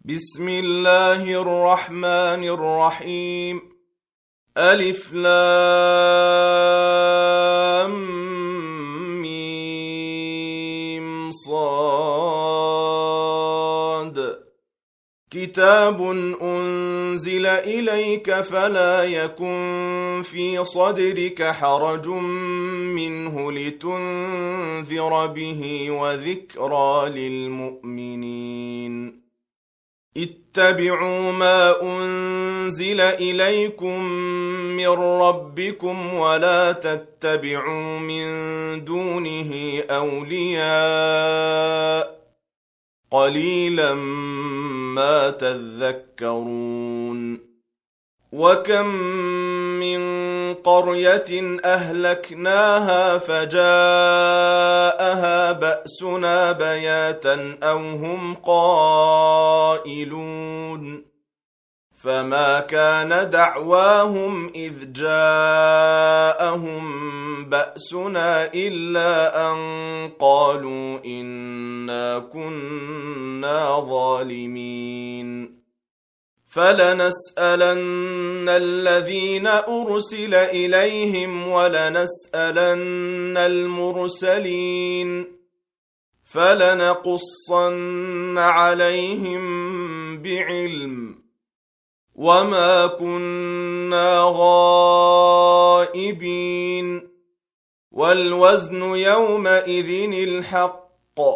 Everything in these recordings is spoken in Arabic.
بسم الله الرحمن الرحيم. ألف لام ميم صاد. كتاب أنزل إليك فلا يكن في صدرك حرج منه لتنذر به وذكرى للمؤمنين. اتبعوا ما أنزل إليكم من ربكم ولا تتبعوا من دونه أولياء قليلا ما تذكرون. وكم من قرية أهلكناها فجاءها بأسنا بياتا أو هم قائلون. فما كان دعواهم إذ جاءهم بأسنا إلا أن قالوا إنا كنا ظالمين. فلنسألن الذين أرسل إليهم ولنسألن المرسلين فلنقصن عليهم بعلم وما كنا غائبين. والوزن يومئذ الحق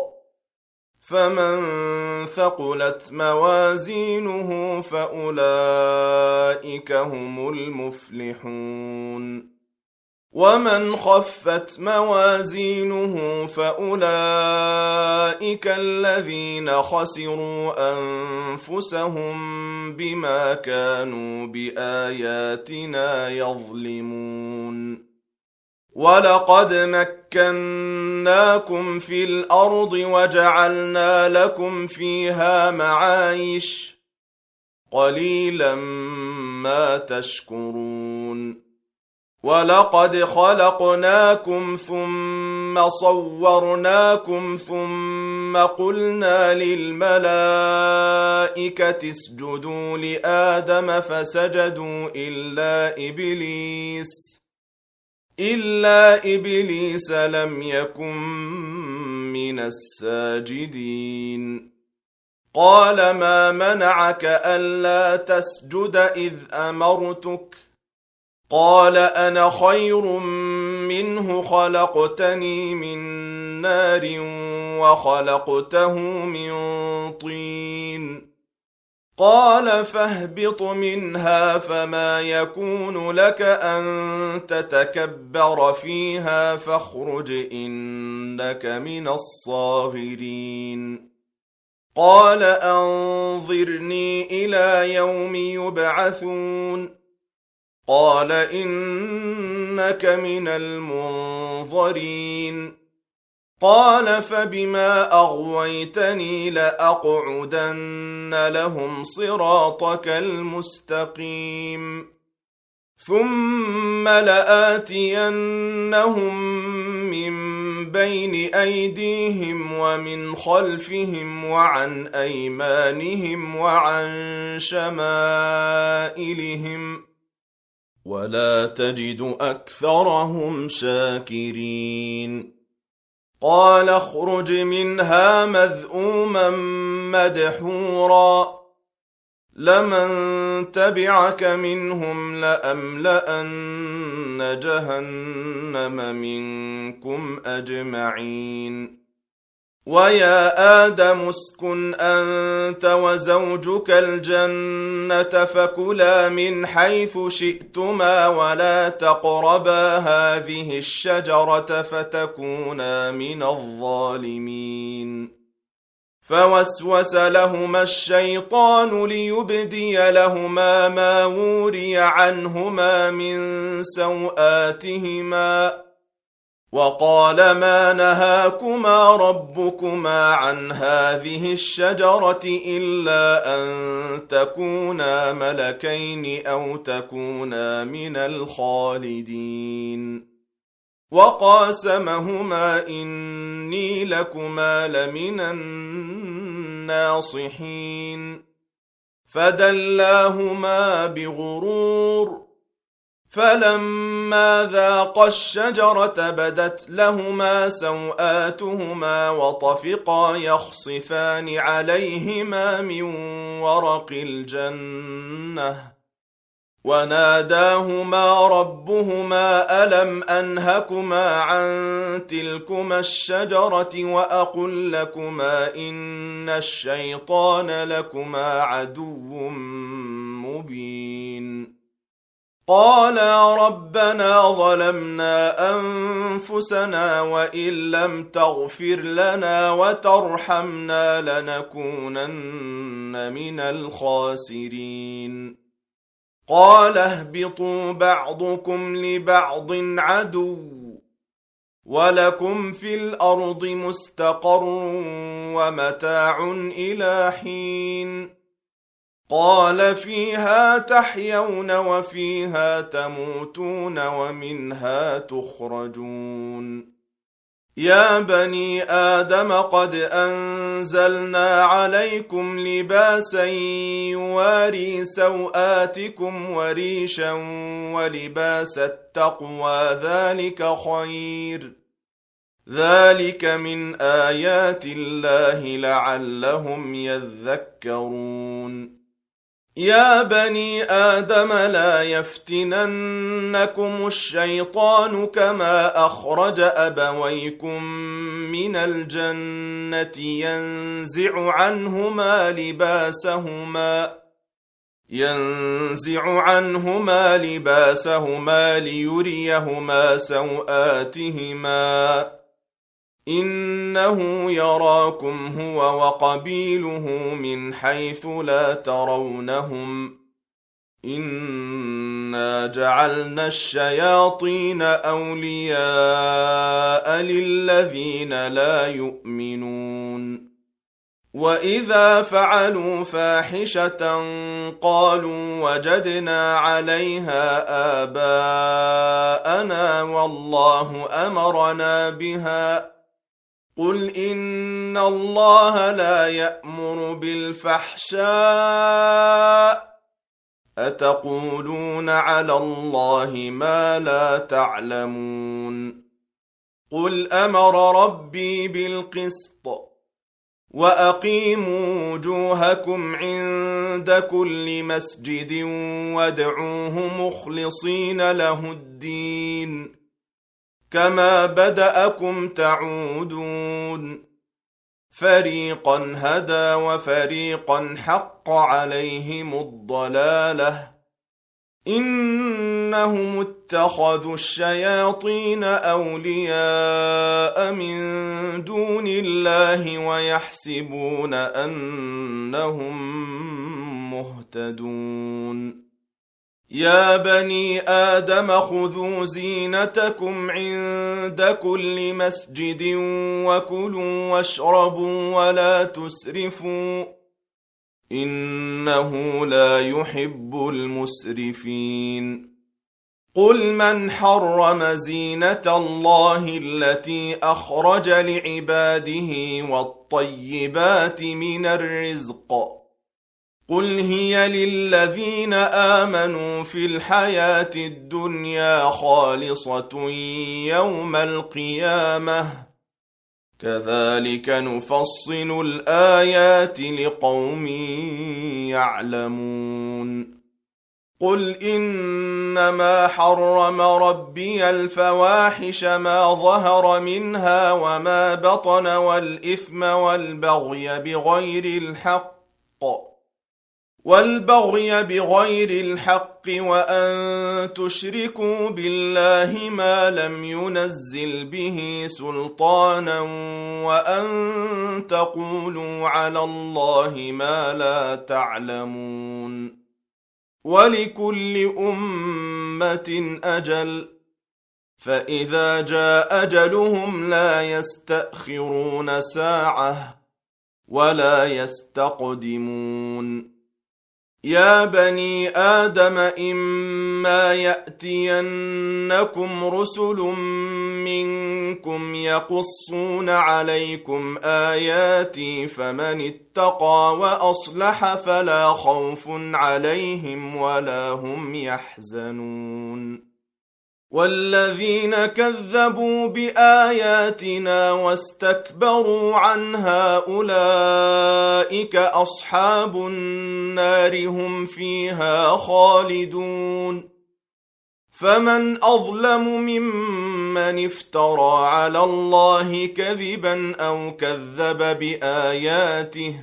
فمن ثقلت موازينه فأولئك هم المفلحون. ومن خفت موازينه فأولئك الذين خسروا أنفسهم بما كانوا بآياتنا يظلمون. ولقد مكناكم في الأرض وجعلنا لكم فيها معايش قليلا ما تشكرون. ولقد خلقناكم ثم صورناكم ثم قلنا للملائكة اسجدوا لآدم فسجدوا إلا إبليس لم يكن من الساجدين. قال ما منعك ألا تسجد إذ أمرتك؟ قال أنا خير منه خلقتني من نار وخلقته من طين. قال فاهبط منها فما يكون لك أن تتكبر فيها فاخرج إنك من الصاغرين. قال أنظرني إلى يوم يبعثون. قال إنك من المنظرين. قال فبما أغويتني لأقعدن لهم صراطك المستقيم ثم لآتينهم من بين أيديهم ومن خلفهم وعن أيمانهم وعن شمائلهم ولا تجد أكثرهم شاكرين. قال اخرج منها مذءوما مدحورا لمن تبعك منهم لأملأن جهنم منكم أجمعين. ويا آدم اسكن أنت وزوجك الجنة فكلا من حيث شئتما ولا تقربا هذه الشجرة فتكونا من الظالمين. فوسوس لهما الشيطان ليبدي لهما ما وري عنهما من سوآتهما وقال ما نهاكما ربكما عن هذه الشجرة إلا أن تكونا ملكين أو تكونا من الخالدين. وقاسمهما إني لكما لمن الناصحين فدلاهما بغرور. فلما ذاقا الشجرة بدت لهما سوآتهما وطفقا يخصفان عليهما من ورق الجنة وناداهما ربهما ألم أنهكما عن تلكما الشجرة وأقل لكما إن الشيطان لكما عدو مبين. قالا ربنا ظلمنا أنفسنا وإن لم تغفر لنا وترحمنا لنكونن من الخاسرين. قال اهبطوا بعضكم لبعض عدو ولكم في الأرض مستقر ومتاع إلى حين. قال فيها تحيون وفيها تموتون ومنها تخرجون. يا بني آدم قد أنزلنا عليكم لباسا يواري سوآتكم وريشا ولباس التقوى ذلك خير. ذلك من آيات الله لعلهم يذكرون. يا بني آدم لا يفتننكم الشيطان كما أخرج أبويكم من الجنة ينزع عنهما لباسهما ليريهما سوآتهما إنه يراكم هو وقبيله من حيث لا ترونهم إنا جعلنا الشياطين أولياء للذين لا يؤمنون. وإذا فعلوا فاحشة قالوا وجدنا عليها آباءنا والله أمرنا بها. قل إن الله لا يأمر بالفحشاء أتقولون على الله ما لا تعلمون. قل أمر ربي بالقسط وأقيموا وجوهكم عند كل مسجد وادعوه مخلصين له الدين كما بدأكم تعودون. فريقا هدى وفريقا حق عليهم الضلالة إنهم اتخذوا الشياطين أولياء من دون الله ويحسبون أنهم مهتدون. يا بني آدم خذوا زينتكم عند كل مسجد وكلوا واشربوا ولا تسرفوا إنه لا يحب المسرفين. قل من حرم زينة الله التي أخرج لعباده والطيبات من الرزق قل هي للذين آمنوا في الحياة الدنيا خالصة يوم القيامة كذلك نفصل الآيات لقوم يعلمون. قل إنما حرم ربي الفواحش ما ظهر منها وما بطن والإثم والبغي بغير الحق وأن تشركوا بالله ما لم ينزل به سلطانا وأن تقولوا على الله ما لا تعلمون. ولكل أمة أجل فإذا جاء أجلهم لا يستأخرون ساعة ولا يستقدمون. يا بني آدم إما يأتينكم رسل منكم يقصون عليكم آياتي فمن اتقى وأصلح فلا خوف عليهم ولا هم يحزنون والذين كذبوا بآياتنا واستكبروا عنها أولئك أصحاب النار هم فيها خالدون فمن أظلم ممن افترى على الله كذبا أو كذب بآياته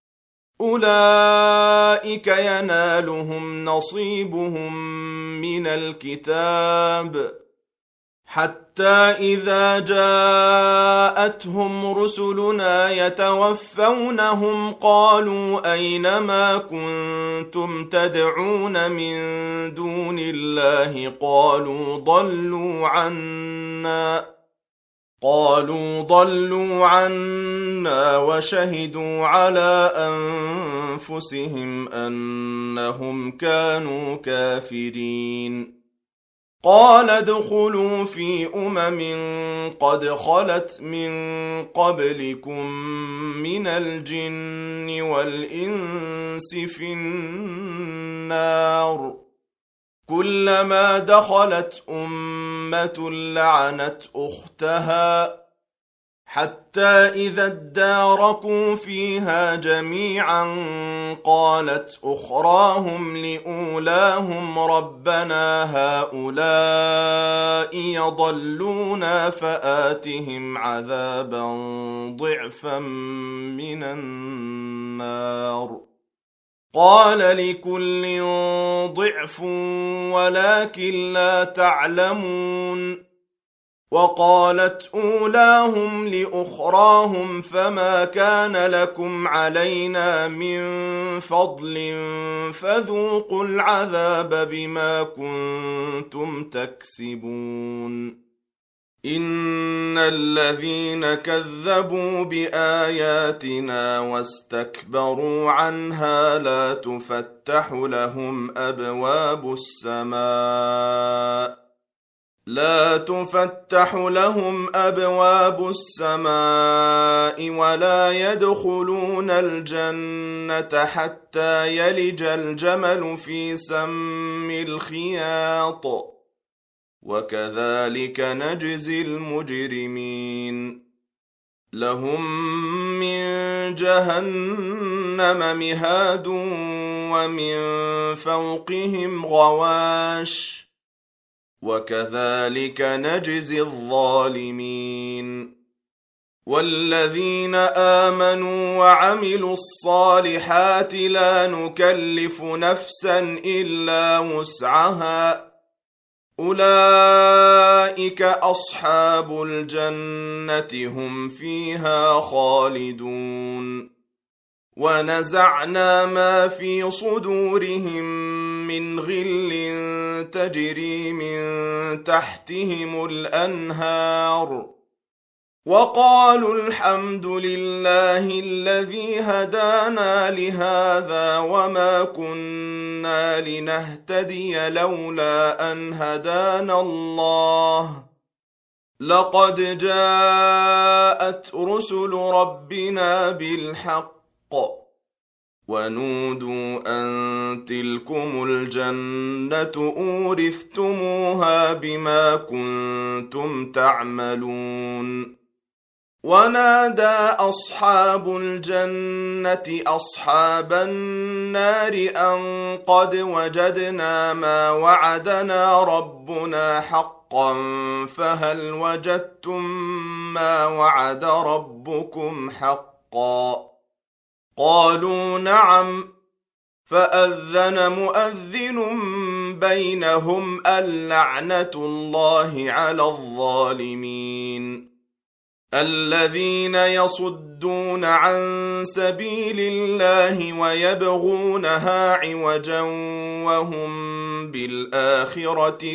أولئك ينالهم نصيبهم من الكتاب حتى إذا جاءتهم رسلنا يتوفونهم قالوا أين ما كنتم تدعون من دون الله قالوا ضلوا عنا وشهدوا على أنفسهم أنهم كانوا كافرين قال ادخلوا في قد خلت من قبلكم من الجن والإنس في النار كلما دخلت أمة لعنت أختها حتى إذا اداركوا فيها جميعا قالت أخراهم لأولاهم ربنا هؤلاء يضلونا فآتهم عذابا ضعفا من النار قال لكل ضعف ولكن لا تعلمون وقالت أولاهم لأخراهم فما كان لكم علينا من فضل فذوقوا العذاب بما كنتم تكسبون إن الذين كذبوا بآياتنا واستكبروا عنها لا تفتح لهم أبواب السماء ولا يدخلون الجنة حتى يلج الجمل في سم الخياط وكذلك نجزي المجرمين لهم من جهنم مهاد ومن فوقهم غواش وكذلك نجزي الظالمين والذين آمنوا وعملوا الصالحات لا نكلف نفسا إلا وسعها أولئك أصحاب الجنة هم فيها خالدون ونزعنا ما في صدورهم من غل تجري من تحتهم الأنهار وقالوا الحمد لله الذي هدانا لهذا وما كنا لنهتدي لولا أن هدانا الله لقد جاءت رسل ربنا بالحق ونودوا أن تلكم الجنة أورثتموها بما كنتم تعملون ونادى أصحاب الجنة أصحاب النار أن قد وجدنا ما وعدنا ربنا حقا فهل وجدتم ما وعد ربكم حقا قالوا نعم فأذن مؤذن بينهم اللعنة الله على الظالمين الذين يصدون عن سبيل الله ويبغونها عوجا وهم بالآخرة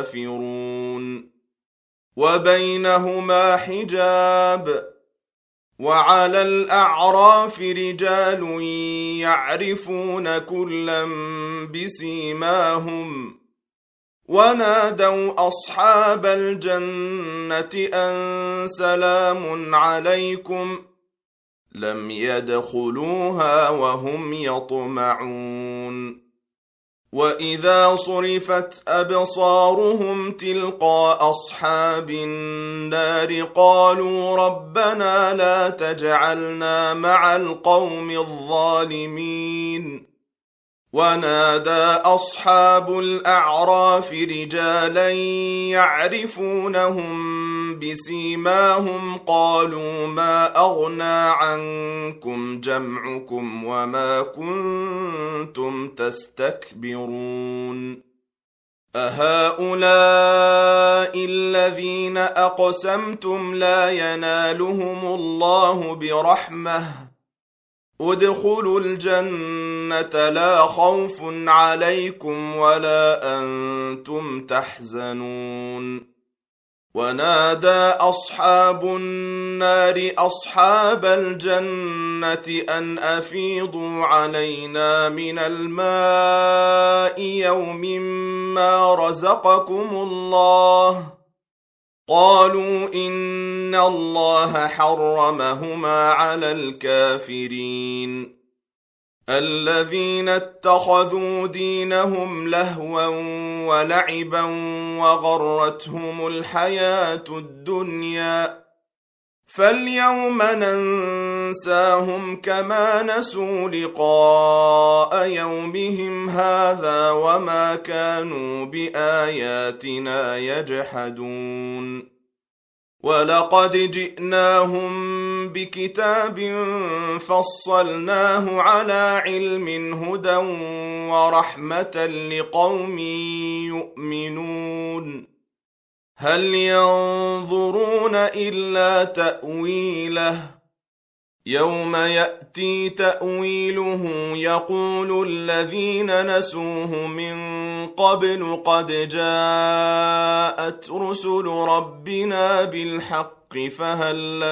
كافرون وبينهما حجاب وعلى الأعراف رجال يعرفون كلا بسيماهم ونادوا أصحاب الجنة أن سلام عليكم لم يدخلوها وهم يطمعون وإذا صرفت أبصارهم تلقاء أصحاب النار قالوا ربنا لا تجعلنا مع القوم الظالمين ونادى أصحاب الأعراف رجالا يعرفونهم بسيماهم قالوا ما أغنى عنكم جمعكم وما كنتم تستكبرون أهؤلاء الذين أقسمتم لا ينالهم الله برحمة ادخلوا الجنة لا خوف عليكم ولا أنتم تحزنون ونادى أصحاب النار أصحاب الجنة أن أفيضوا علينا من الماء يوم ما رزقكم الله قالوا إن الله حرمهما على الكافرين الذين اتخذوا دينهم لهوا ولعبا وغرتهم الحياة الدنيا فاليوم ننساهم كما نسوا لقاء يومهم هذا وما كانوا بآياتنا يجحدون ولقد جئناهم بكتاب فصلناه على علم هدى ورحمة لقوم يؤمنون هل ينظرون إلا تأويله يوم يأتي تأويله يقول الذين نسوه من قبل قد جاءت رسل ربنا بالحق فهل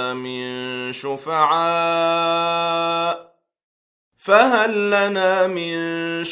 لنا من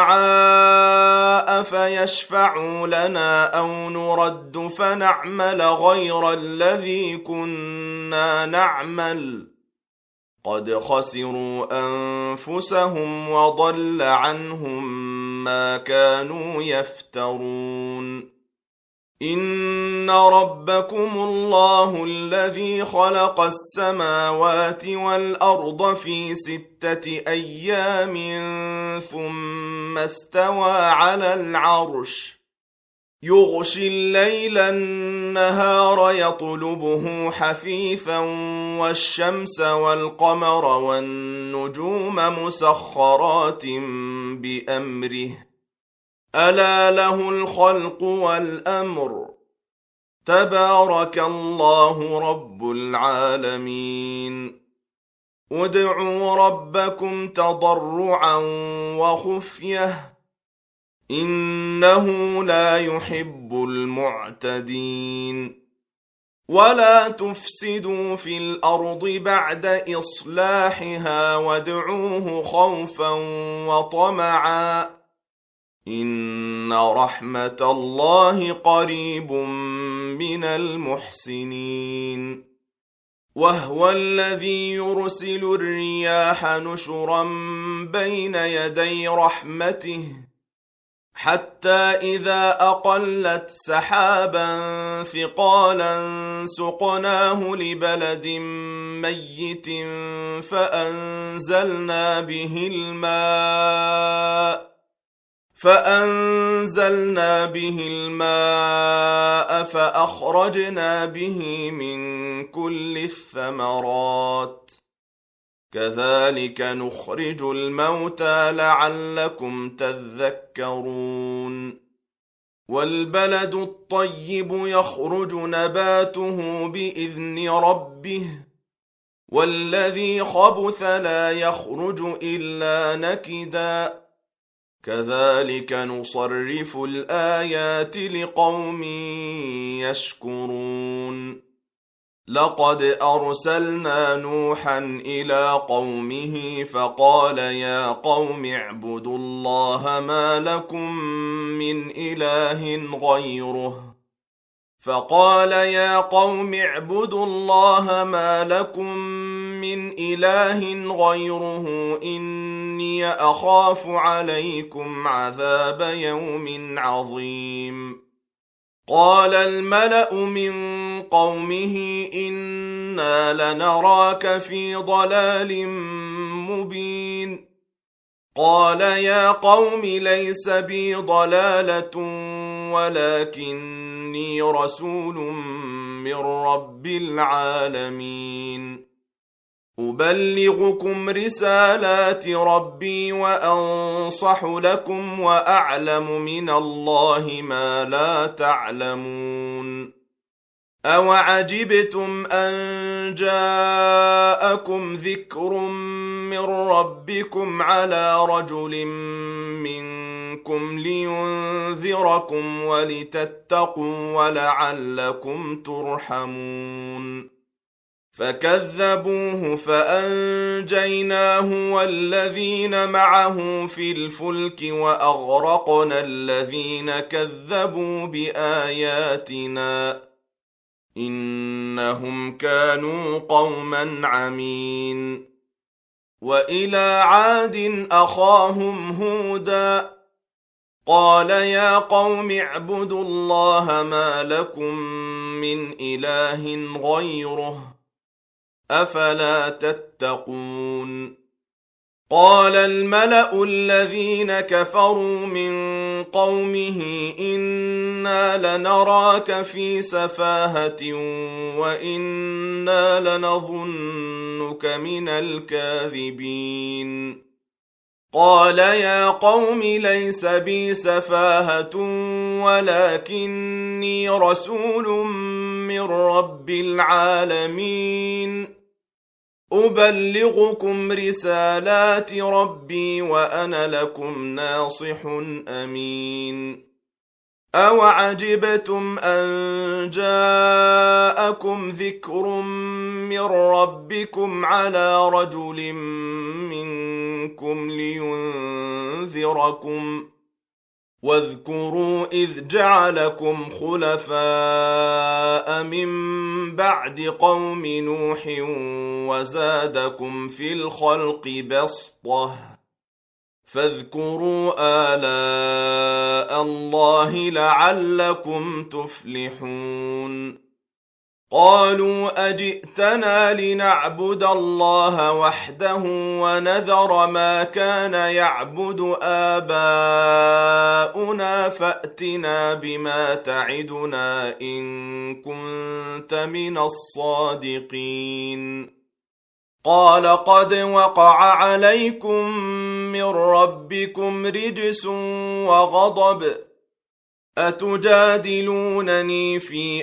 شفعاء فيشفعوا لنا أو نرد فنعمل غير الذي كنا نعمل قد خسروا أنفسهم وضل عنهم ما كانوا يفترون إن ربكم الله الذي خلق السماوات والأرض في 6 أيام ثم استوى على العرش يغشي الليل النهار يطلبه حثيثا والشمس والقمر والنجوم مسخرات بأمره ألا له الخلق والأمر تبارك الله رب العالمين ادعوا ربكم تضرعا وخفية إنه لا يحب المعتدين ولا تفسدوا في الأرض بعد إصلاحها وادعوه خوفا وطمعا إن رحمة الله قريب من المحسنين وهو الذي يرسل الرياح نشرا بين يدي رحمته حتى إذا أقلت سحابا ثقالا سقناه لبلد ميت فأنزلنا به الماء فأخرجنا به من كل الثمرات كذلك نخرج الموتى لعلكم تذكرون والبلد الطيب يخرج نباته بإذن ربه والذي خبث لا يخرج إلا نكدا كذلك نصرف الآيات لقوم يشكرون لقد أرسلنا نوحا إلى قومه فقال يا قوم اعبدوا الله ما لكم من إله غيره إني أخاف عليكم عذاب يوم عظيم. قال الملأ من قومه إنا لنراك في ضلال مبين. قال يا قوم ليس بي ضلالة ولكني رسول من رب العالمين. أبلغكم رسالات ربي وأنصح لكم وأعلم من الله ما لا تعلمون. أوعجبتم أن جاءكم ذكر من ربكم على رجل منكم لينذركم ولتتقوا ولعلكم ترحمون. فكذبوه فأنجيناه والذين معه في الفلك وأغرقنا الذين كذبوا بآياتنا إنهم كانوا قوما عمين. وإلى عاد أخاهم هودا قال يا قوم اعبدوا الله ما لكم من إله غيره أفلا تتقون. قال الملأ الذين كفروا من قومه إنا لنراك في سفاهة وإنا لنظنك من الكاذبين. قال يا قوم ليس بي سفاهة ولكني رسول من رب العالمين. أبلغكم رسالات ربي وأنا لكم ناصح أمين. أوعجبتم أن جاءكم ذكر من ربكم على رجل منكم لينذركم واذكروا إذ جعلكم خلفاء من بعد قوم نوح وزادكم في الخلق بسطة فاذكروا آلاء الله لعلكم تفلحون. قالوا أجئتنا لنعبد الله وحده ونذر ما كان يعبد آباؤنا فأتنا بما تعدنا إن كنت من الصادقين. قال قد وقع عليكم من ربكم رجس وغضب أتجادلونني في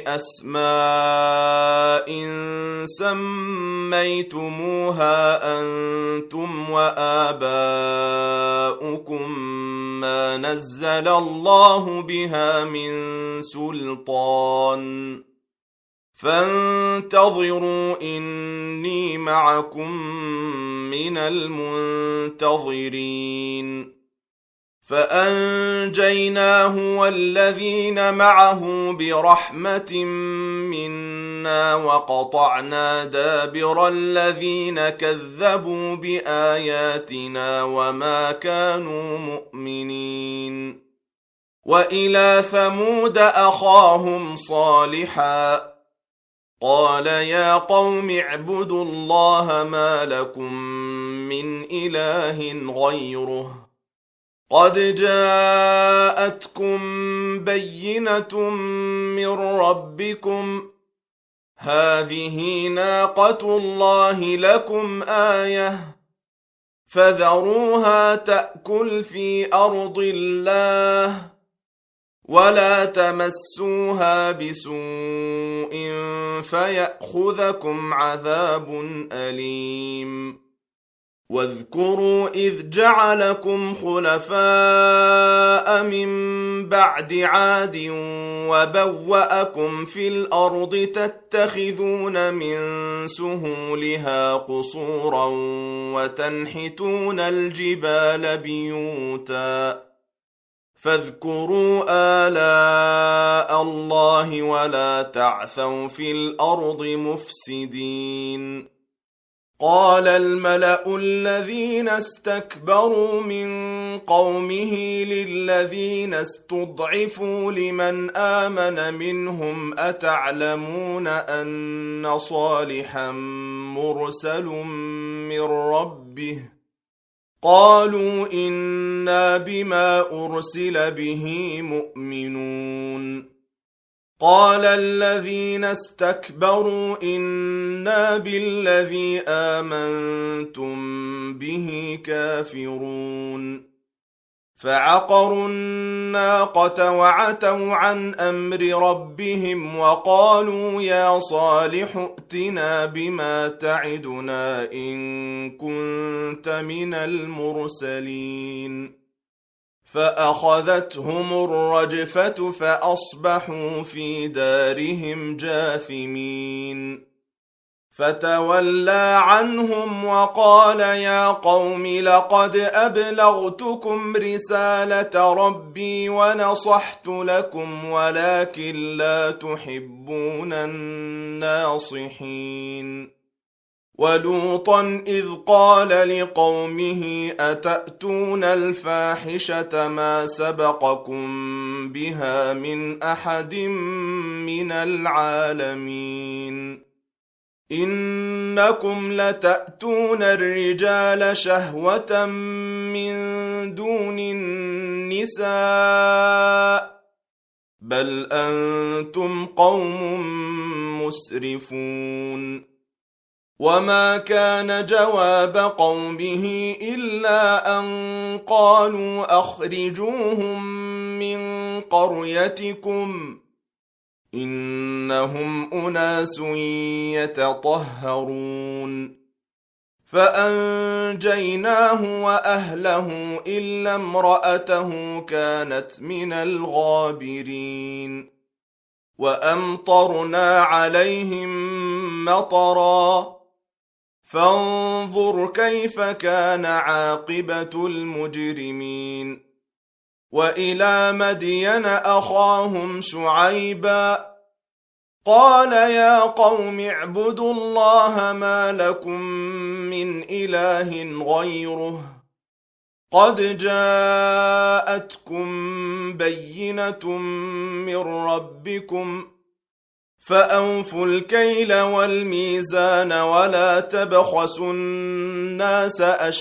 أسماء سميتموها أنتم وآباؤكم ما نزل الله بها من سلطان فانتظروا إني معكم من المنتظرين. فأنجيناه والذين معه برحمة منا وقطعنا دابر الذين كذبوا بآياتنا وما كانوا مؤمنين. وإلى ثمود أخاهم صالحا قال يا قوم اعبدوا الله ما لكم من إله غيره قد جاءتكم بينة من ربكم هذه ناقة الله لكم آية فذروها تأكل في أرض الله ولا تمسوها بسوء فيأخذكم عذاب أليم. واذكروا إذ جعلكم خلفاء من بعد عاد وبوأكم في الأرض تتخذون من سهولها قصورا وتنحتون الجبال بيوتا فاذكروا آلاء الله ولا تعثوا في الأرض مفسدين. قال الملأ الذين استكبروا من قومه للذين استضعفوا لمن آمن منهم أتعلمون أن صالحا مرسل من ربه قالوا إنا بما أرسل به مؤمنون. قال الذين استكبروا إنا بالذي آمنتم به كافرون. فعقروا الناقة وعتوا عن أمر ربهم وقالوا يا صالح ائتنا بما تعدنا إن كنت من المرسلين. فأخذتهم الرجفة فأصبحوا في دارهم جاثمين. فتولى عنهم وقال يا قوم لقد أبلغتكم رسالة ربي ونصحت لكم ولكن لا تحبون الناصحين. ولوطا إذ قال لقومه أتأتون الفاحشة ما سبقكم بها من أحد من العالمين. إنكم لتأتون الرجال شهوة من دون النساء بل أنتم قوم مسرفون. وما كان جواب قومه إلا أن قالوا أخرجوهم من قريتكم إنهم أناس يتطهرون. فأنجيناه وأهله إلا امرأته كانت من الغابرين. وأمطرنا عليهم مطرا فانظر كيف كان عاقبة المجرمين. وإلى مدين أخاهم شعيبا قال يا قوم اعبدوا الله ما لكم من إله غيره قد جاءتكم بينة من ربكم فأوفوا الكيل والميزان ولا تبخسوا الناس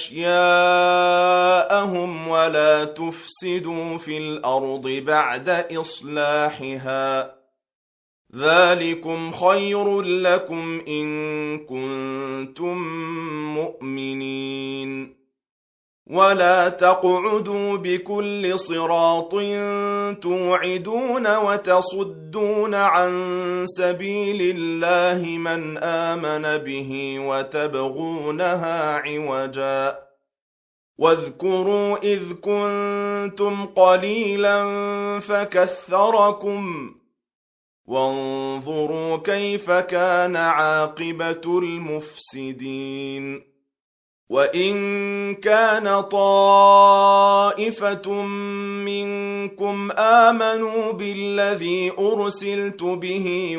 أشياءهم ولا تفسدوا في الأرض بعد إصلاحها ذلكم خير لكم إن كنتم مؤمنين. ولا تقعدوا بكل صراط توعدون وتصدون عن سبيل الله من آمن به وتبغونها عوجا. واذكروا إذ كنتم قليلا فكثركم وانظروا كيف كان عاقبة المفسدين. وإن كان طائفة منكم آمنوا بالذي أرسلت به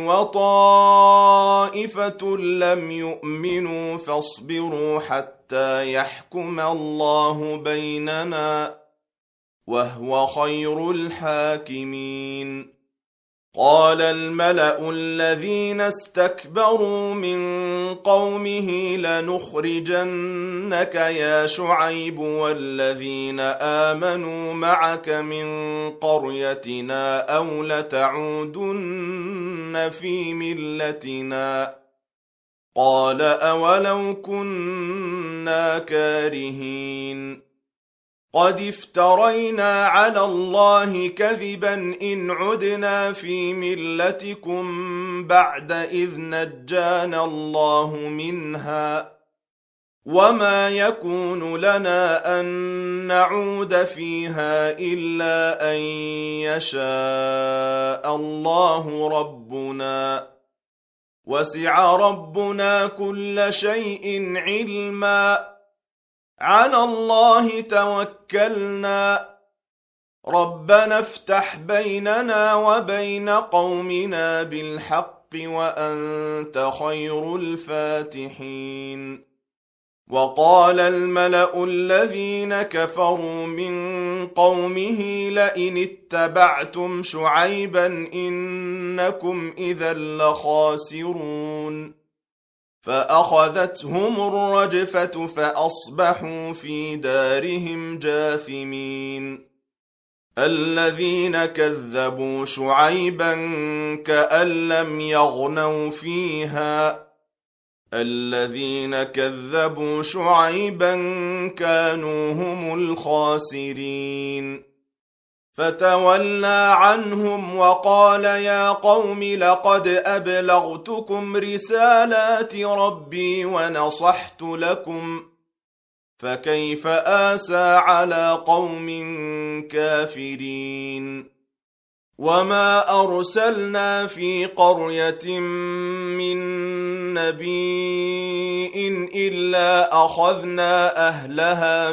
وطائفة لم يؤمنوا فاصبروا حتى يحكم الله بيننا وهو خير الحاكمين. قال الملأ الذين استكبروا من قومه لنخرجنك يا شعيب والذين آمنوا معك من قريتنا أو لتعودن في ملتنا قال أولو كنا كارهين. قد افترينا على الله كذبا إن عدنا في ملتكم بعد إذ نجانا الله منها وما يكون لنا أن نعود فيها إلا أن يشاء الله ربنا وسع ربنا كل شيء علما على الله توكلنا ربنا افتح بيننا وبين قومنا بالحق وأنت خير الفاتحين. وقال الملأ الذين كفروا من قومه لئن اتبعتم شعيبا إنكم إذا لخاسرون فأخذتهم الرجفة فأصبحوا في دارهم جاثمين. الذين كذبوا شعيبا كأن لم يغنوا فيها الذين كذبوا شعيبا كانوا هم الخاسرين. فتولى عنهم وقال يا قوم لقد أبلغتكم رسالات ربي ونصحت لكم فكيف آسى على قوم كافرين. وما أرسلنا في قرية من نبي إلا أخذنا أهلها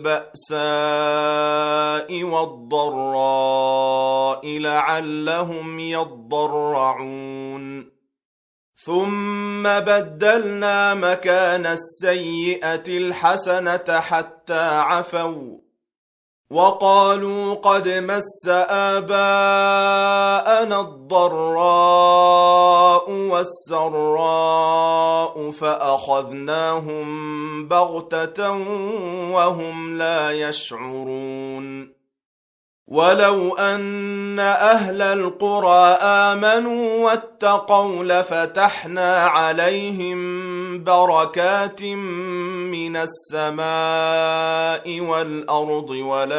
بالبأساء والضراء لعلهم يضرعون ثم بدلنا مكان السيئة الحسنة حتى عفوا وقالوا قد مس آباءنا الضراء والسراء فأخذناهم بغتة وهم لا يشعرون. ولو أن أهل القرى آمنوا واتقوا لفتحنا عليهم بركات من السماء والأرض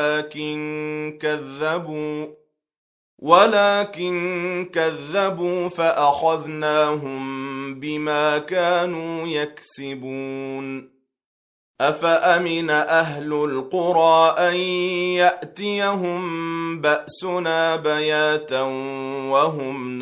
ولكن كذبوا فأخذناهم بما كانوا يكسبون. أفأمن أهل القرى أن يأتيهم بأسنا بياتا وهم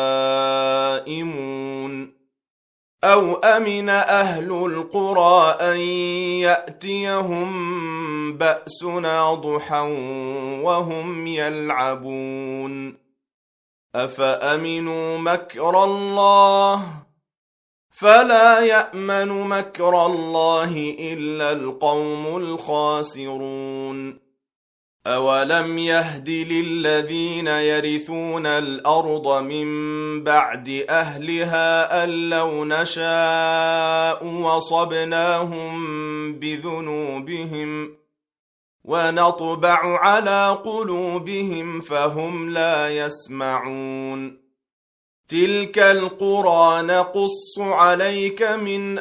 نائمون أو أمن أهل القرى أن يأتيهم بأسنا ضحى وهم يلعبون أفأمنوا مكر الله فلا يأمن مكر الله إلا القوم الخاسرون. أولم يهد للذين يرثون الأرض من بعد أهلها أن لو نشاء وصبناهم بذنوبهم ونطبع على قلوبهم فهم لا يسمعون. تلك القرى نقص عليك من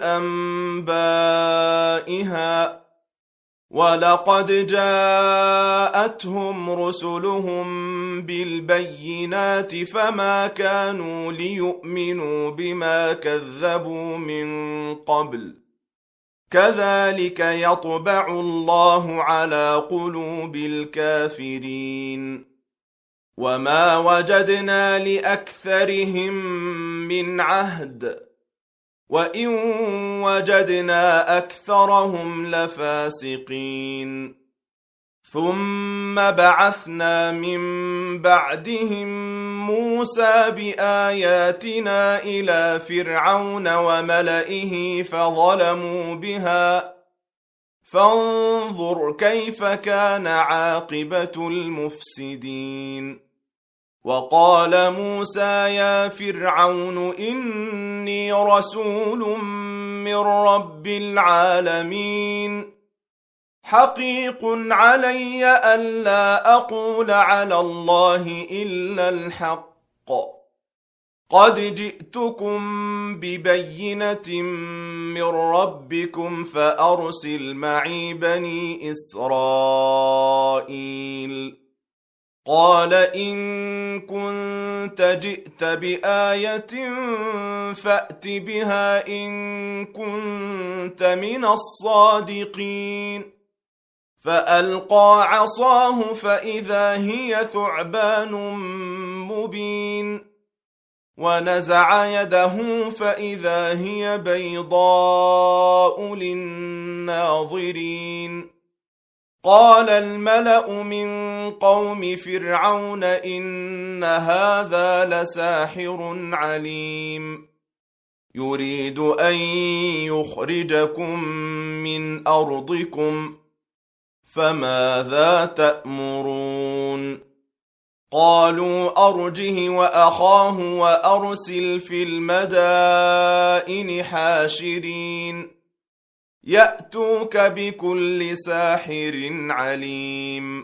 أنبائها ولقد جاءتهم رسلهم بالبينات فما كانوا ليؤمنوا بما كذبوا من قبل كذلك يطبع الله على قلوب الكافرين. وما وجدنا لأكثرهم من عهد وإن وجدنا أكثرهم لفاسقين. ثم بعثنا من بعدهم موسى بآياتنا إلى فرعون وملئه فظلموا بها فانظر كيف كان عاقبة المفسدين. وقال موسى يا فرعون إني رسول من رب العالمين حقيق علي ألا أقول على الله إلا الحق قد جئتكم ببينة من ربكم فأرسل معي بني إسرائيل قال إن كنت جئت بآية فأت بها إن كنت من الصادقين. فألقى عصاه فإذا هي ثعبان مبين، ونزع يده فإذا هي بيضاء للناظرين. قال الملأ من قوم فرعون إن هذا لساحر عليم، يريد أن يخرجكم من أرضكم، فماذا تأمرون؟ قالوا أرجه وأخاه وأرسل في المدائن حاشرين يأتوك بكل ساحر عليم.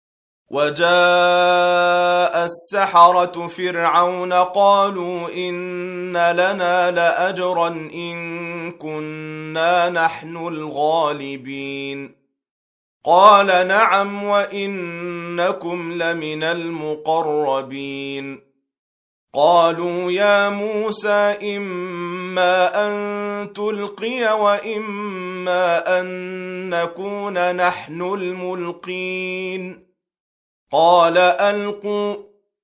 وجاء السحرة فرعون قالوا إن لنا لأجرا إن كنا نحن الغالبين. قال نعم وإنكم لمن المقربين. قالوا يا موسى إما أن تلقي وإما أن نكون نحن الملقين. قال ألقوا،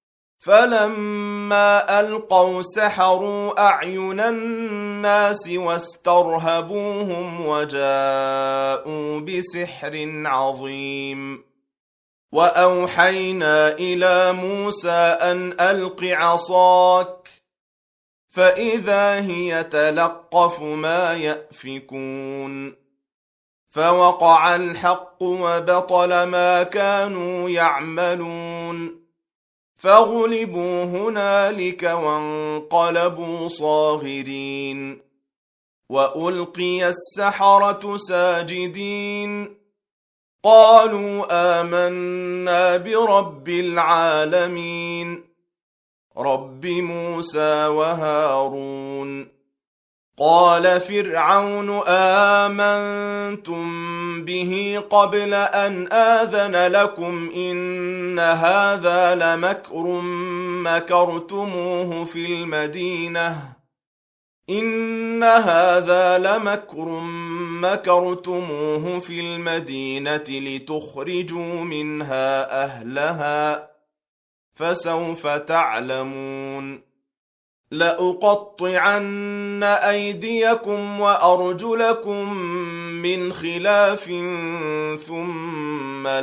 فلما ألقوا سحروا أعين الناس واسترهبوهم وجاءوا بسحر عظيم. وأوحينا إلى موسى أن ألق عصاك، فإذا هي تلقف ما يأفكون. فوقع الحق وبطل ما كانوا يعملون، فغلبوا هنالك وانقلبوا صاغرين. وألقي السحرة ساجدين قالوا آمنا برب العالمين رب موسى وهارون. قال فرعون آمنتم به قبل أن آذن لكم إن هذا لمكر مكرتموه في المدينة لتخرجوا منها أهلها، فسوف تعلمون. لأقطعن أيديكم وأرجلكم من خلاف ثم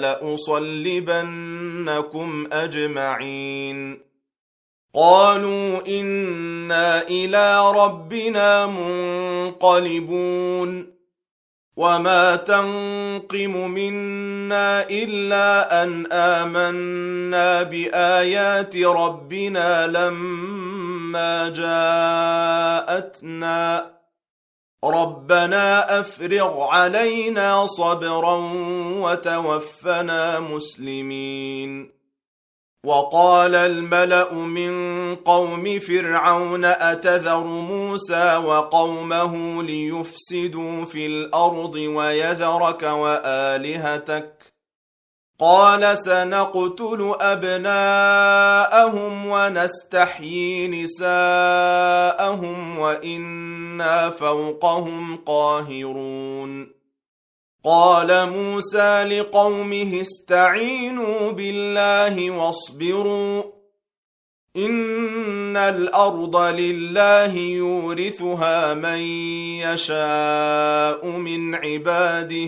لأصلبنكم أجمعين. قالوا إنا إلى ربنا منقلبون. وما تنقم منا إلا أن آمنا بآيات ربنا لما جاءتنا. ربنا أفرغ علينا صبرا وتوفنا مسلمين. وقال الملأ من قوم فرعون أتذر موسى وقومه ليفسدوا في الأرض ويذرك وآلهتك؟ قال سنقتل أبناءهم ونستحيي نساءهم وإنا فوقهم قاهرون. قال موسى لقومه استعينوا بالله واصبروا إن الأرض لله يورثها من يشاء من عباده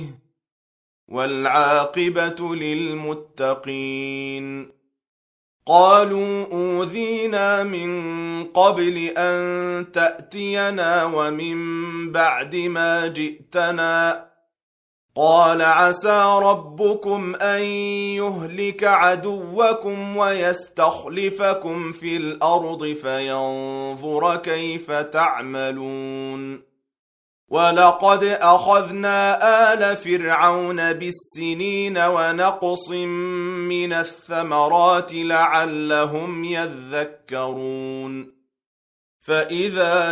والعاقبة للمتقين. قالوا أوذينا من قبل أن تأتينا ومن بعد ما جئتنا. قال عسى ربكم أن يهلك عدوكم ويستخلفكم في الأرض فينظر كيف تعملون. ولقد أخذنا آل فرعون بالسنين ونقص من الثمرات لعلهم يذكرون. فإذا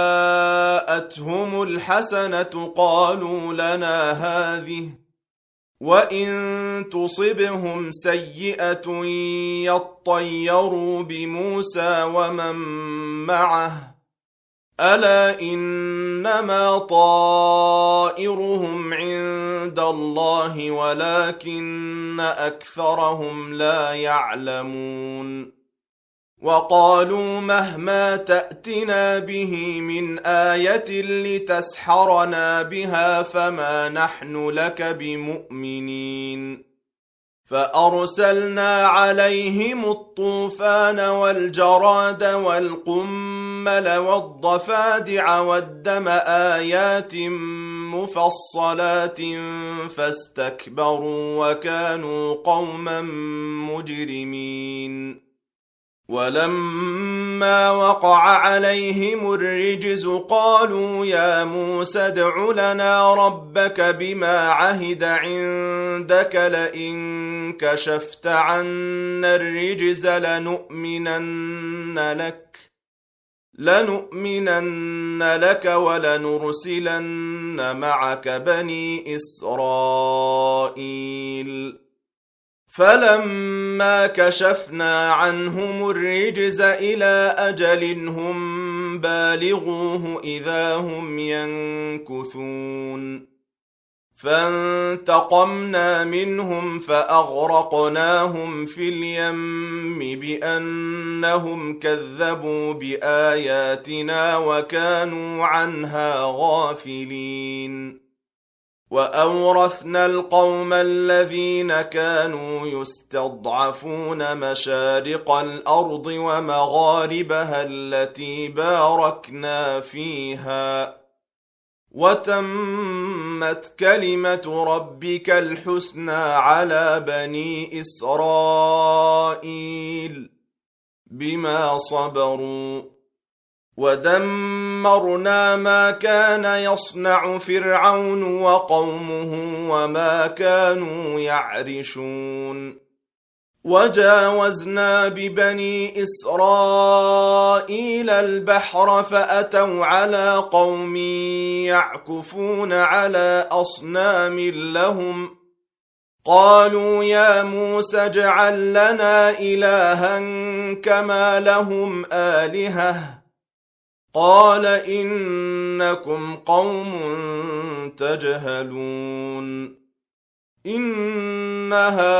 جاءتهم الحسنة قالوا لنا هذه، وإن تصبهم سيئة يطيروا بموسى ومن معه ألا إنما طائرهم عند الله ولكن أكثرهم لا يعلمون وقالوا مهما تأتنا به من آية لتسحرنا بها فما نحن لك بمؤمنين فأرسلنا عليهم الطوفان والجراد والقمل والضفادع والدم آيات مفصلات فاستكبروا وكانوا قوما مجرمين ولما وقع عليهم الرجز قالوا يا موسى ادع لنا ربك بما عهد عندك لئن كشفت عنا الرجز لنؤمنن لك ولنرسلن معك بني إسرائيل فلما كشفنا عنهم الرجز إلى أجل هم بالغوه إذا هم ينكثون فانتقمنا منهم فأغرقناهم في اليم بأنهم كذبوا بآياتنا وكانوا عنها غافلين وأورثنا القوم الذين كانوا يستضعفون مشارق الأرض ومغاربها التي باركنا فيها وتمت كلمة ربك الحسنى على بني إسرائيل بما صبروا ودمرنا ما كان يصنع فرعون وقومه وما كانوا يعرشون وجاوزنا ببني إسرائيل البحر فأتوا على قوم يعكفون على أصنام لهم قالوا يا موسى اجعل لنا إلها كما لهم آلهة قال إنكم قوم تجهلون إن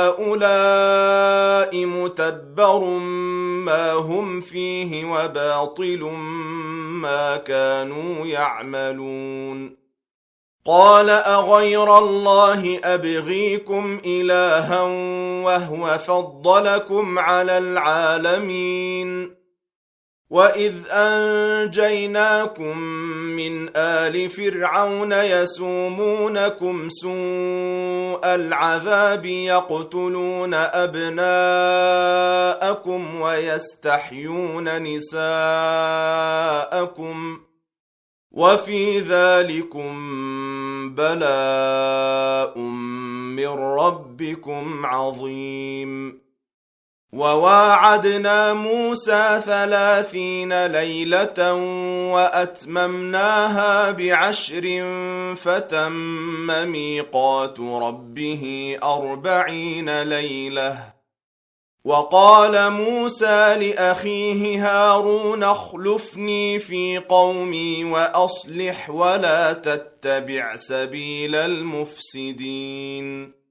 هؤلاء متبر ما هم فيه وباطل ما كانوا يعملون قال أغير الله أبغيكم إلها وهو فضلكم على العالمين وإذ أنجيناكم من آل فرعون يسومونكم سوء العذاب يقتلون أبناءكم ويستحيون نساءكم وفي ذلكم بلاء من ربكم عظيم وواعدنا موسى 30 ليلة وأتممناها ب10 فتم ميقات ربه 40 ليلة وقال موسى لأخيه هارون اخلفني في قومي وأصلح ولا تتبع سبيل المفسدين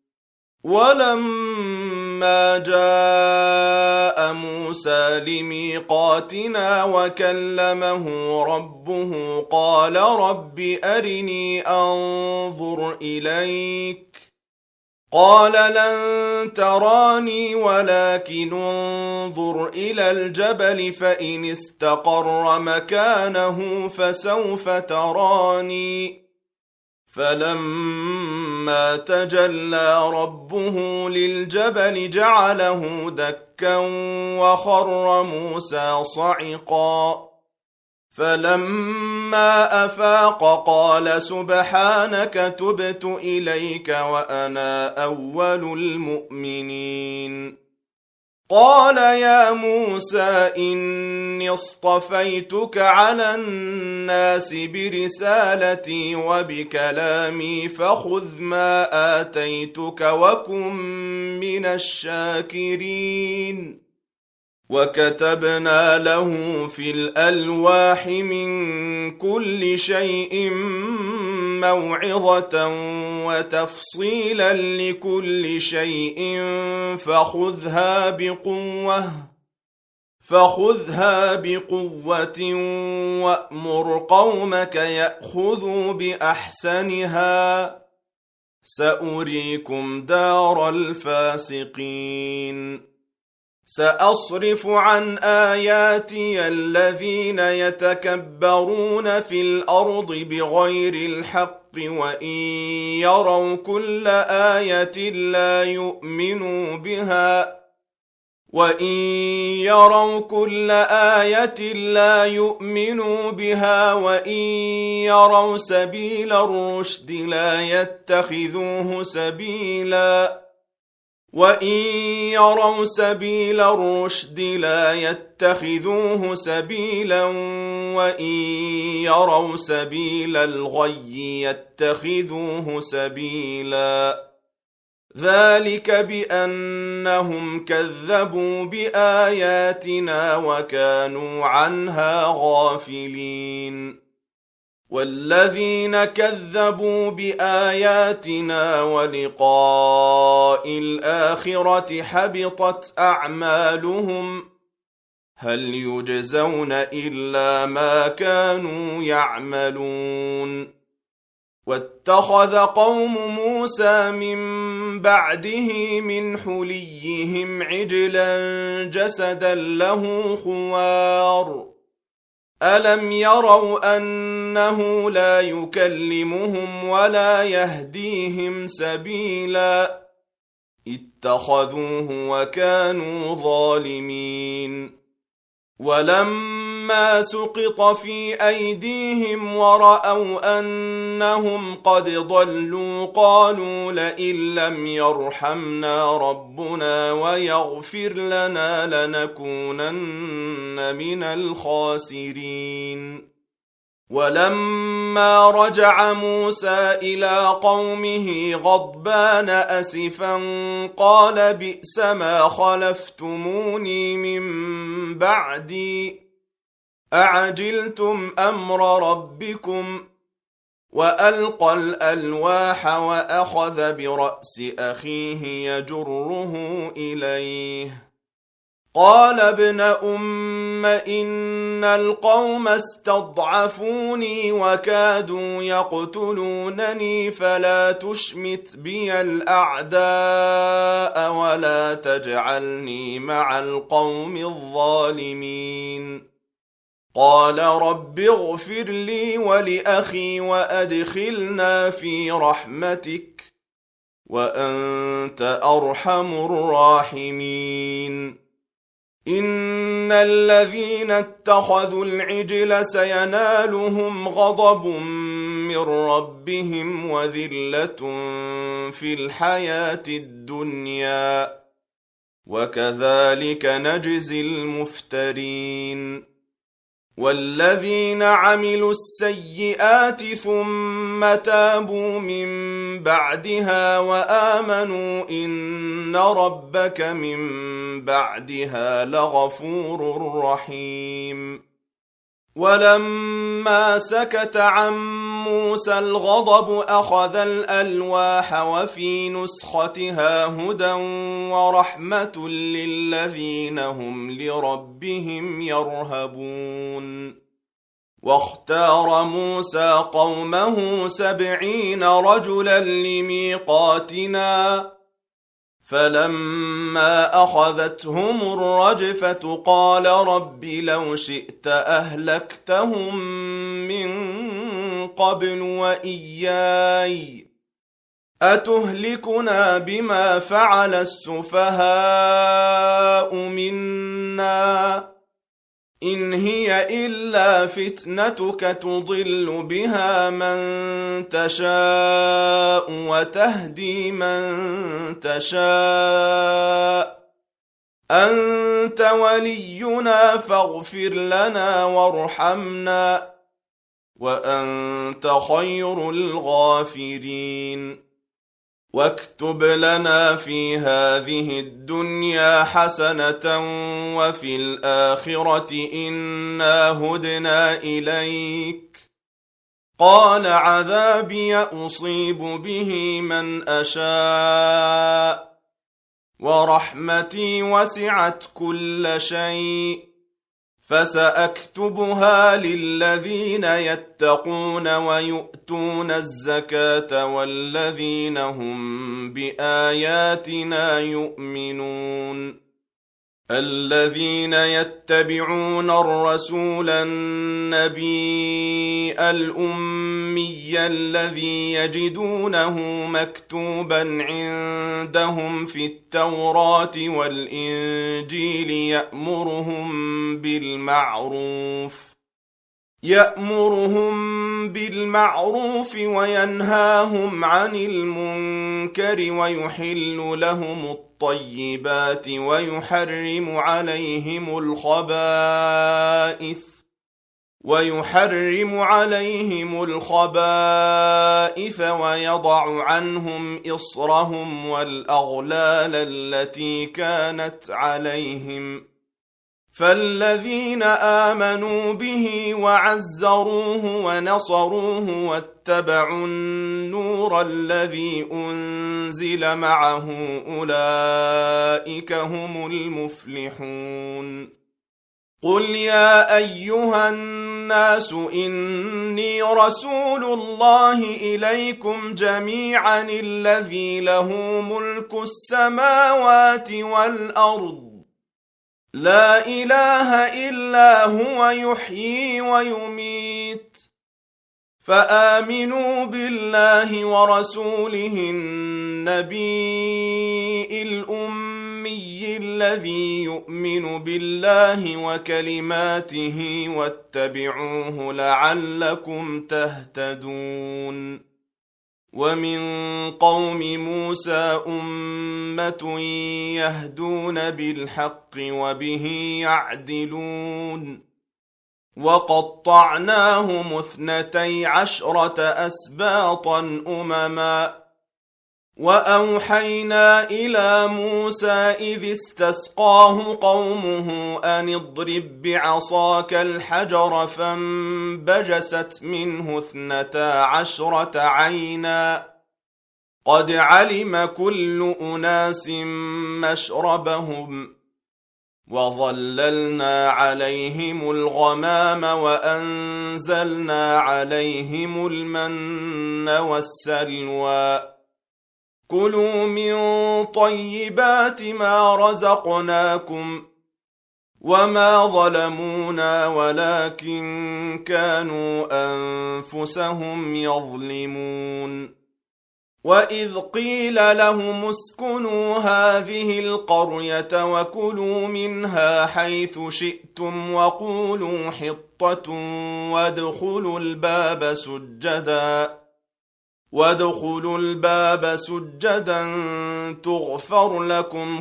ولما جاء موسى لميقاتنا وكلمه ربه قال رب أرني أنظر إليك قال لن تراني ولكن انظر إلى الجبل فإن استقر مكانه فسوف تراني فلما تجلى ربه للجبل جعله دكا وخر موسى صعقا فلما أفاق قال سبحانك تبت إليك وأنا أول المؤمنين قال يا موسى إني اصطفيتك على الناس برسالتي وبكلامي فخذ ما آتيتك وكن من الشاكرين. وكتبنا له في الألواح من كل شيء موعظة وتفصيلا لكل شيء فخذها بقوة وأمر قومك يأخذوا بأحسنها سأريكم دار الفاسقين. سأصرف عن آياتي الذين يتكبرون في الأرض بغير الحق وإن يروا كل آية لا يؤمنوا بها وإن يروا سبيل الرشد لا يتخذوه سبيلا وإن يروا سبيل الغي يتخذوه سبيلا. ذلك بأنهم كذبوا بآياتنا وكانوا عنها غافلين. والذين كذبوا بآياتنا ولقاء الآخرة حبطت أعمالهم هل يجزون إلا ما كانوا يعملون. واتخذ قوم موسى من بعده من حليهم عجلا جسدا له خوار ألم يروا أنه لا يكلمهم ولا يهديهم سبيلا اتخذوه وكانوا ظالمين. ولما سقط في أيديهم ورأوا أنهم قد ضلوا قالوا لئن لم يرحمنا ربنا ويغفر لنا لنكونن من الخاسرين. ولما رجع موسى إلى قومه غضبان أسفا قال بئس ما خلفتموني من بعدي أعجلتم أمر ربكم. وألقى الألواح وأخذ برأس أخيه يجره إليه قال ابن أم إن القوم استضعفوني وكادوا يقتلونني فلا تشمت بي الأعداء ولا تجعلني مع القوم الظالمين. قال رب اغفر لي ولأخي وأدخلنا في رحمتك وأنت أرحم الراحمين. إن الذين اتخذوا العجل سينالهم غضب من ربهم وذلة في الحياة الدنيا وكذلك نجزي المفترين. والذين عملوا السيئات ثم تابوا من بعدها وآمنوا إن ربك من بعدها لغفور رحيم. ولما سكت عن موسى الغضب أخذ الألواح وفي نسختها هدى ورحمة للذين هم لربهم يرهبون. واختار موسى قومه 70 رجلا لميقاتنا فلما أخذتهم الرجفة قال رب لو شئت أهلكتهم من قبل وإياي أتهلكنا بما فعل السفهاء منا إن هي إلا فتنتك تضل بها من تشاء وتهدي من تشاء أنت ولينا فاغفر لنا وارحمنا وأنت خير الغافرين. واكتب لنا في هذه الدنيا حسنة وفي الآخرة إنا هدنا إليك. قال عذابي أصيب به من أشاء ورحمتي وسعت كل شيء فسأكتبها للذين يتقون ويؤتون الزكاة والذين هم بآياتنا يؤمنون. الذين يتبعون الرسول النبي الأمي الذي يجدونه مكتوبا عندهم في التوراة والإنجيل يأمرهم بالمعروف وينهاهم عن المنكر ويحل لهم الطيبات ويحرم عليهم الخبائث ويضع عنهم إصرهم والأغلال التي كانت عليهم. فالذين آمنوا به وعزروه ونصروه واتبعوا النور الذي أنزل معه أولئك هم المفلحون. قل يا أيها الناس إني رسول الله إليكم جميعا الذي له ملك السماوات والأرض لا إله إلا هو يحيي ويميت. فآمنوا بالله ورسوله النبي الأمي الذي يؤمن بالله وكلماته واتبعوه لعلكم تهتدون. ومن قوم موسى أمة يهدون بالحق وبه يعدلون. وقطعناهم 12 أسباطا أمما. وأوحينا إلى موسى إذ استسقاه قومه أن اضرب بعصاك الحجر فانبجست منه 12 عينا قد علم كل أناس مشربهم وظللنا عليهم الغمام وأنزلنا عليهم المن والسلوى. كلوا من طيبات ما رزقناكم وما ظلمونا ولكن كانوا أنفسهم يظلمون. وإذ قيل لهم اسكنوا هذه القرية وكلوا منها حيث شئتم وقولوا حطة وادخلوا الباب سجدا تغفر لكم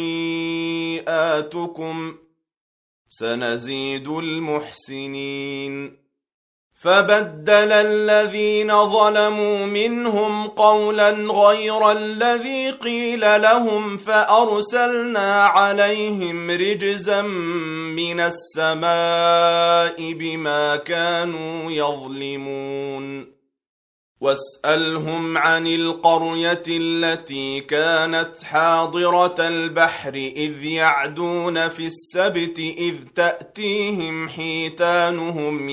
خطيئاتكم سنزيد المحسنين. فبدل الذين ظلموا منهم قولا غير الذي قيل لهم فأرسلنا عليهم رجزا من السماء بما كانوا يظلمون. واسألهم عن القرية التي كانت حاضرة البحر إذ يعدون في السبت إذ تأتيهم حيتانهم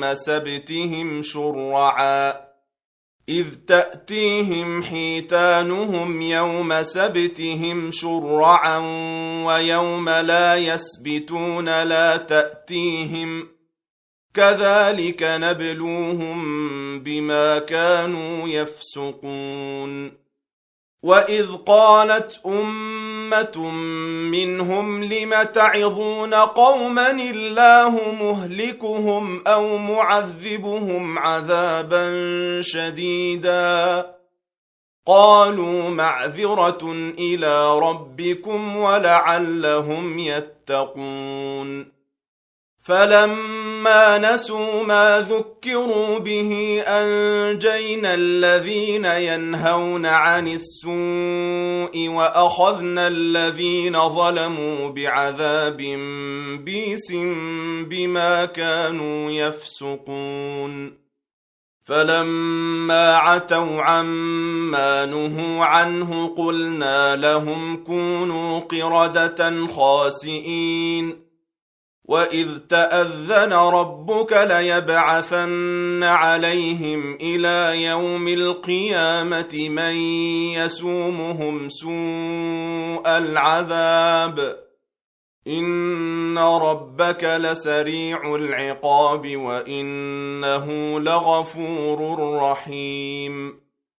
يوم سبتهم شرعا ويوم لا يسبتون لا تأتيهم كذلك نبلوهم بما كانوا يفسقون. وإذ قالت أمة منهم لم تعظون قوما الله مهلكهم أو معذبهم عذابا شديدا قالوا معذرة إلى ربكم ولعلهم يتقون. فلما نسوا ما ذكروا به أنجينا الذين ينهون عن السوء وأخذنا الذين ظلموا بعذاب بئيس بما كانوا يفسقون. فلما عتوا عما نهوا عنه قلنا لهم كونوا قردة خاسئين. وإذ تأذن ربك ليبعثن عليهم إلى يوم القيامة من يسومهم سوء العذاب إن ربك لسريع العقاب وإنه لغفور رحيم.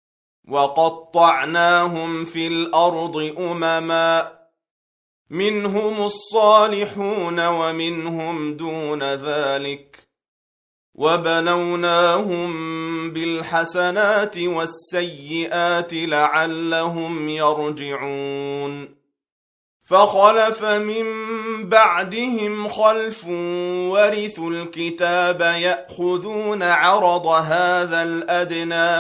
وقطعناهم في الأرض أمما منهم الصالحون ومنهم دون ذلك وبلوناهم بالحسنات والسيئات لعلهم يرجعون. فخلف من بعدهم خلف ورثوا الكتاب يأخذون عرض هذا الأدنى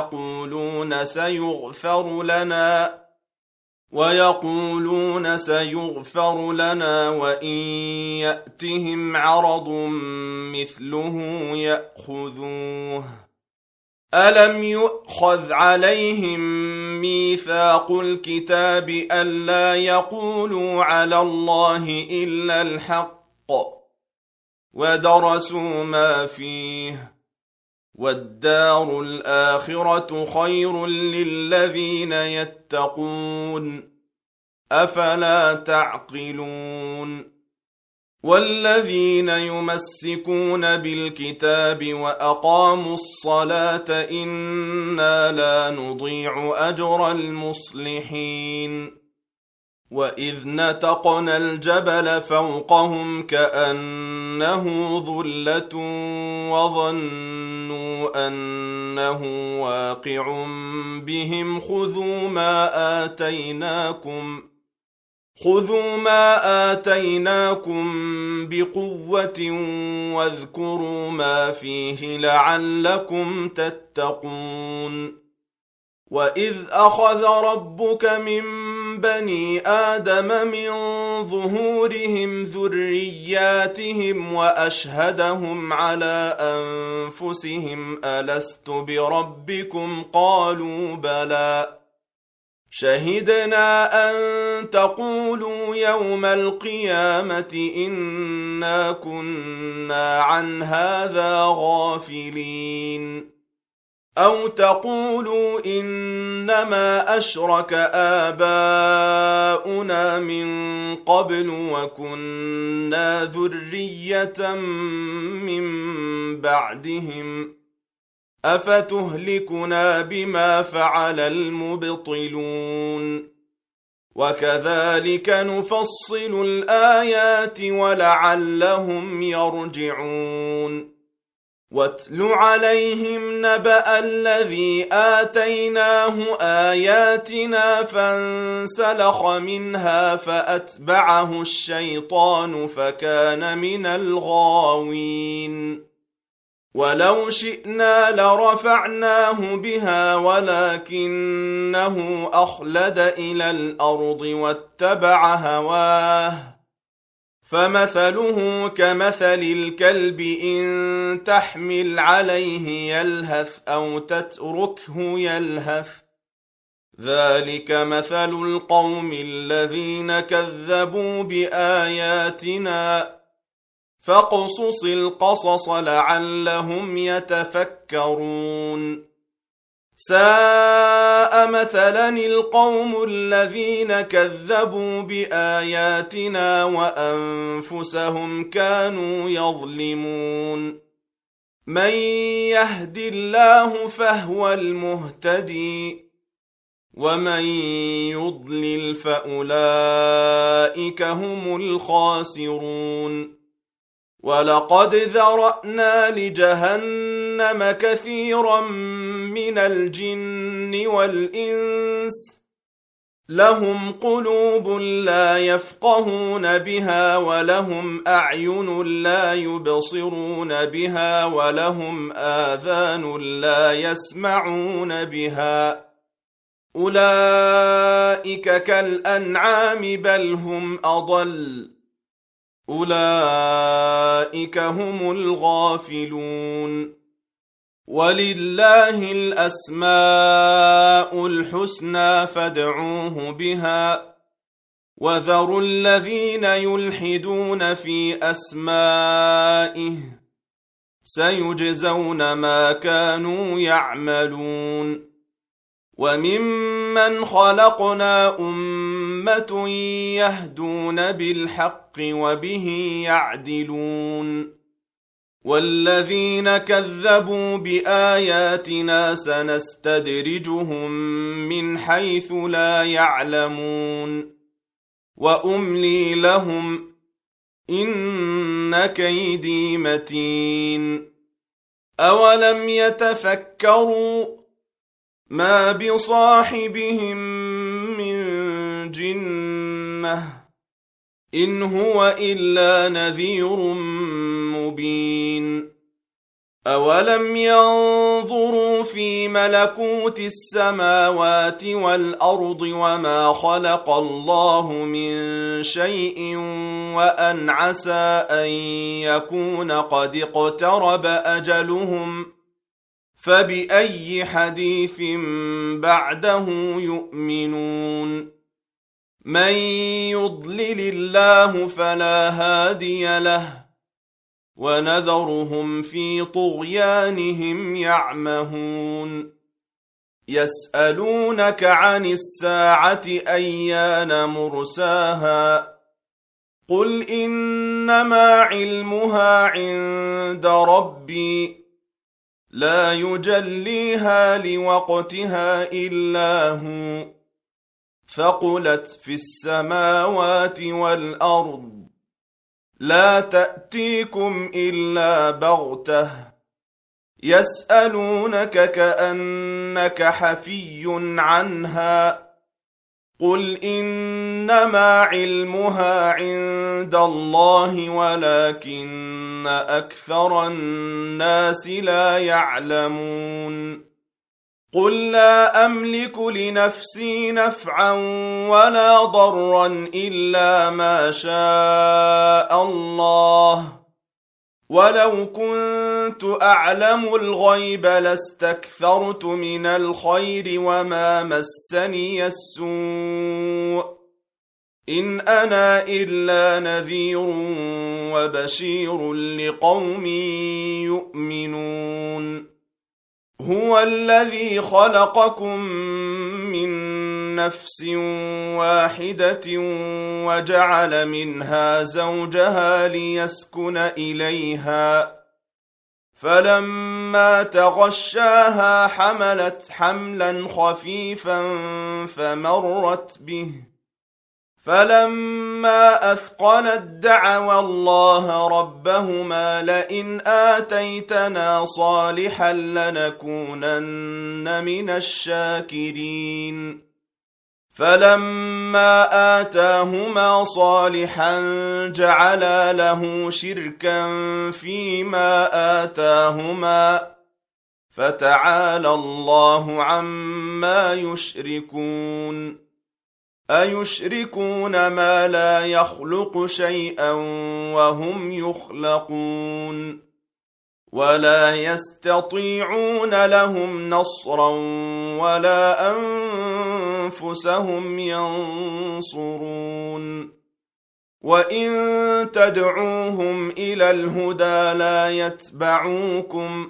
ويقولون سيغفر لنا وإن يأتهم عرض مثله يأخذوه. ألم يؤخذ عليهم ميثاق الكتاب ألا يقولوا على الله إلا الحق ودرسوا ما فيه والدار الآخرة خير للذين يتقون أفلا تعقلون. والذين يمسكون بالكتاب وأقاموا الصلاة إنا لا نضيع أجر المصلحين. وإذ نتقنا الجبل فوقهم كأنه ظلة وظنوا أنه واقع بهم خذوا ما آتيناكم بقوة واذكروا ما فيه لعلكم تتقون. وإذ أخذ ربك من بني آدم من ظهورهم ذرياتهم وأشهدهم على أنفسهم ألست بربكم قالوا بلى شهدنا أن تقولوا يوم القيامة إنا كنا عن هذا غافلين. أو تقولوا إنما أشرك آباؤنا من قبل وكنا ذرية من بعدهم أفتهلكنا بما فعل المبطلون. وكذلك نفصل الآيات ولعلهم يرجعون. واتل عليهم نبأ الذي آتيناه آياتنا فانسلخ منها فأتبعه الشيطان فكان من الغاوين. ولو شئنا لرفعناه بها ولكنه أخلد إلى الأرض واتبع هواه فمثله كمثل الكلب إن تحمل عليه يلهث أو تتركه يلهث ذلك مثل القوم الذين كذبوا بآياتنا فاقصص القصص لعلهم يتفكرون. ساء مثلا القوم الذين كذبوا بآياتنا وأنفسهم كانوا يظلمون. من يهد الله فهو المهتدي ومن يضلل فأولئك هم الخاسرون. ولقد ذرأنا لجهنم كثيرا من الجن الجن والإنس لهم قلوب لا يفقهون بها ولهم أعين لا يبصرون بها ولهم آذان لا يسمعون بها أولئك كالأنعام بل هم أضل أولئك هم الغافلون ولله الأسماء الحسنى فادعوه بها وذروا الذين يلحدون في أسمائه سيجزون ما كانوا يعملون وممن خلقنا أمة يهدون بالحق وبه يعدلون والذين كذبوا بآياتنا سنستدرجهم من حيث لا يعلمون وأملي لهم إن كيدي متين أولم يتفكروا ما بصاحبهم من جنة إن هو إلا نذير مبين أولم ينظروا في ملكوت السماوات والأرض وما خلق الله من شيء وأن عسى أن يكون قد اقترب أجلهم فبأي حديث بعده يؤمنون من يضلل الله فلا هادي له ونذرهم في طغيانهم يعمهون يسألونك عن الساعة أيان مرساها قل إنما علمها عند ربي لا يجليها لوقتها إلا هو ثقلت في السماوات والأرض لا تأتيكم إلا بغتة يسألونك كأنك حفي عنها قل إنما علمها عند الله ولكن أكثر الناس لا يعلمون قل لا أملك لنفسي نفعا ولا ضرا إلا ما شاء الله ولو كنت أعلم الغيب لاستكثرت من الخير وما مسني السوء إن أنا إلا نذير وبشير لقوم يؤمنون هو الذي خلقكم من نفس واحدة وجعل منها زوجها ليسكن إليها فلما تغشاها حملت حملا خفيفا فمرت به فلما أثقلت دعوا الله ربهما لئن آتيتنا صالحا لنكونن من الشاكرين فلما آتاهما صالحا جعلا له شركا فيما آتاهما فتعالى الله عما يشركون أيشركون ما لا يخلق شيئا وهم يخلقون ولا يستطيعون لهم نصرا ولا أنفسهم ينصرون وإن تدعوهم إلى الهدى لا يتبعوكم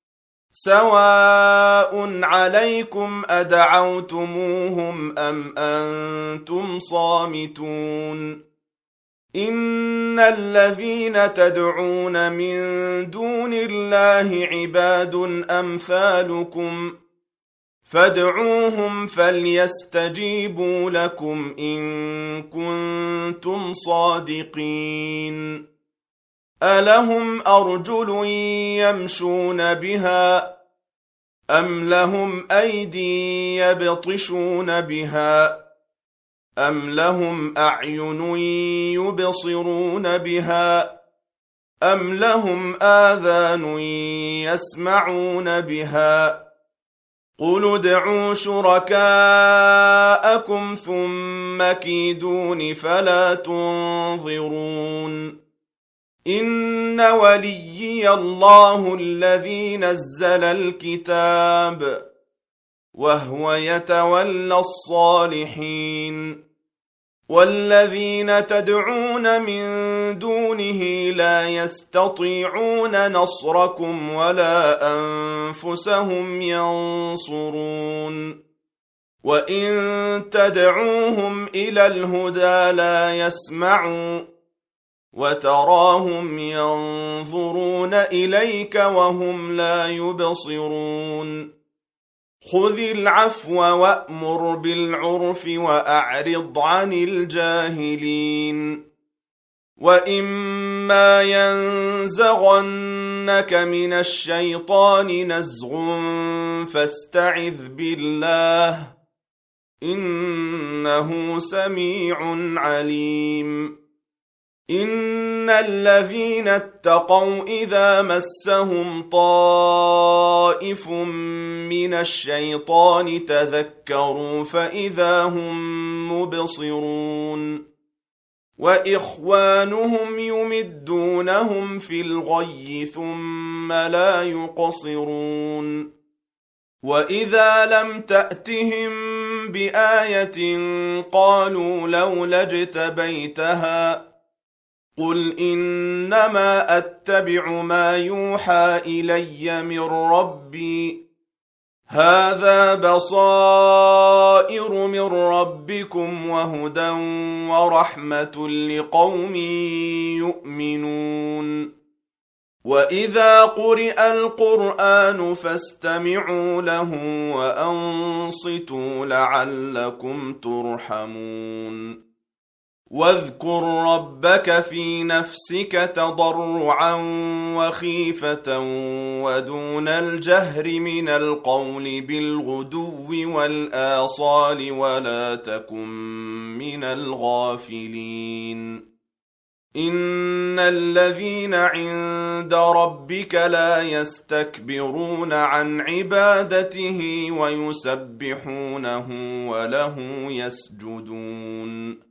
سواء عليكم أدعوتموهم أم أنتم صامتون إن الذين تدعون من دون الله عباد أمثالكم فادعوهم فليستجيبوا لكم إن كنتم صادقين ألهم أرجل يمشون بها أم لهم أيدي يبطشون بها أم لهم أعين يبصرون بها أم لهم آذان يسمعون بها قل ادعوا شركاءكم ثم كيدون فلا تنظرون إن وليي الله الذي نزل الكتاب وهو يتولى الصالحين والذين تدعون من دونه لا يستطيعون نصركم ولا أنفسهم ينصرون وإن تدعوهم إلى الهدى لا يسمعوا وتراهم ينظرون إليك وهم لا يبصرون خذ العفو وأمر بالعرف وأعرض عن الجاهلين وإما ينزغنك من الشيطان نزغ فاستعذ بالله إنه سميع عليم إن الذين اتقوا إذا مسهم طائف من الشيطان تذكروا فإذا هم مبصرون وإخوانهم يمدونهم في الغي ثم لا يقصرون وإذا لم تأتهم بآية قالوا لولا اجتبيتها قل إنما أتبع ما يوحى إلي من ربي هذا بصائر من ربكم وهدى ورحمة لقوم يؤمنون وإذا قرئ القرآن فاستمعوا له وأنصتوا لعلكم ترحمون واذكر ربك في نفسك تضرعا وخيفة ودون الجهر من القول بالغدو والآصال ولا تكن من الغافلين إن الذين عند ربك لا يستكبرون عن عبادته ويسبحونه وله يسجدون